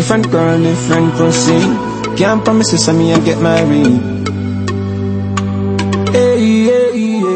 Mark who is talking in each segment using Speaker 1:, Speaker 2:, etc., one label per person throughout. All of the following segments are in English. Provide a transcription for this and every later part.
Speaker 1: Different girl, different pussy. Can't promise you some me and get married. Hey, hey,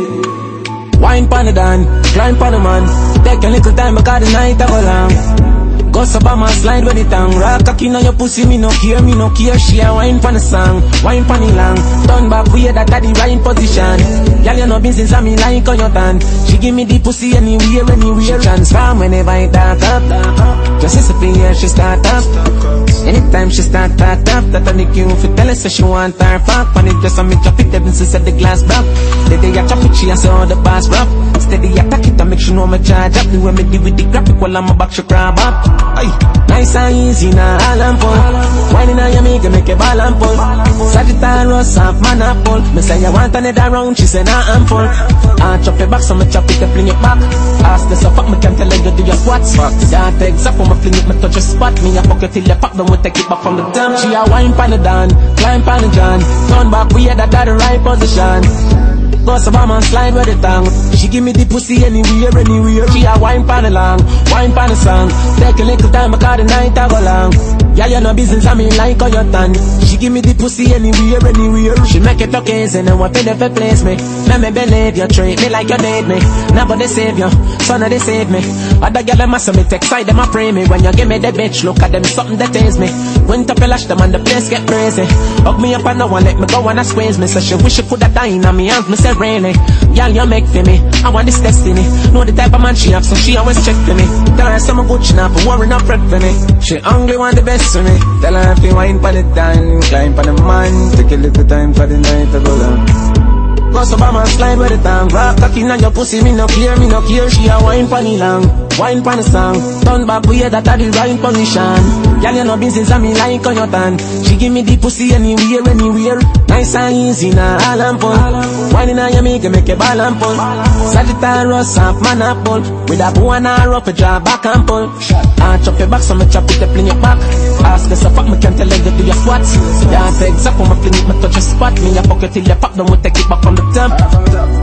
Speaker 1: hey. Wine pon the dan, climb pon the man. Take a little time because the night I go long. Go so by my slide with the tongue. Rock cocky on your pussy, me no care. She a wine pon the song, wine pon the long. Turn back way that the right position. Girl, you know business and me like on your tan. She give me the pussy anywhere. She transform whenever I dark up. Just disappear, she start up. Anytime she start up, that I make you feel tell her say she want her fuck. When it just a me drop it, then she said the glass broke. The day I chop it, she a say all the bars rough. Steady attack it, I make sure no me charge up. The way me deal with the graphic while I'm back, she grab up. Ay, nice and easy now, all and pull. Whining on your make a ball and pull. Sagittarius, half man and pull. Me say you want another round, she say nah I'm full. I chop your back, so me chop it and fling it back. Ask the so fuck, me can't tell her you do your squats. That takes up when me fling it, me touch your spot. Me a pocket till you pop, then we take it back from the damn. She a wine pan the dan, climb pan the john. Turn back, we had that the right position. Go so by my slide with the tongue. She give me the pussy anywhere. She a wine pan the long, wine pan the song. Take a little time because the night I go long. Yeah, you know business I mean like on your tongue. She give me the pussy anywhere. She make it look easy and want to never place me. Let me believe you, treat me like you need me. Nobody save you, son of they save me. Other girl them must me take side them a pray me. When you give me the bitch, look at them something that taste me. Went up and lash them and the place get crazy. Hug me up and no one let me go and I squeeze me. So she wish she coulda died on me hands, me say really. Girl, you make for me, I want this destiny. Know the type of man she have, so she always check for me. Tell her some good she not for worry, not fret for me. She hungry, want the best for me. Tell her if you wine for the time, climb for the man. Take a little time for the night to go down. Go so by my slide with the tongue. Rock cocky on your pussy, me no care. She a wine for the long, wine for the song. Turn back way that the right position. Girl, you know business and me like on your tan. She give me the pussy anywhere. Nice and easy now, all and pull. Whining on your make a ball and pull. Sagittarius, half man and pull. With a bow and a rope, a draw back and pull. I chop your back, so me chop it, fling it back. Ask her so fuck, me can't tell her you do your squats. Yeah, take up when me fling it, me touch your spot. Me a pocket till you pop, then we take it back from the top.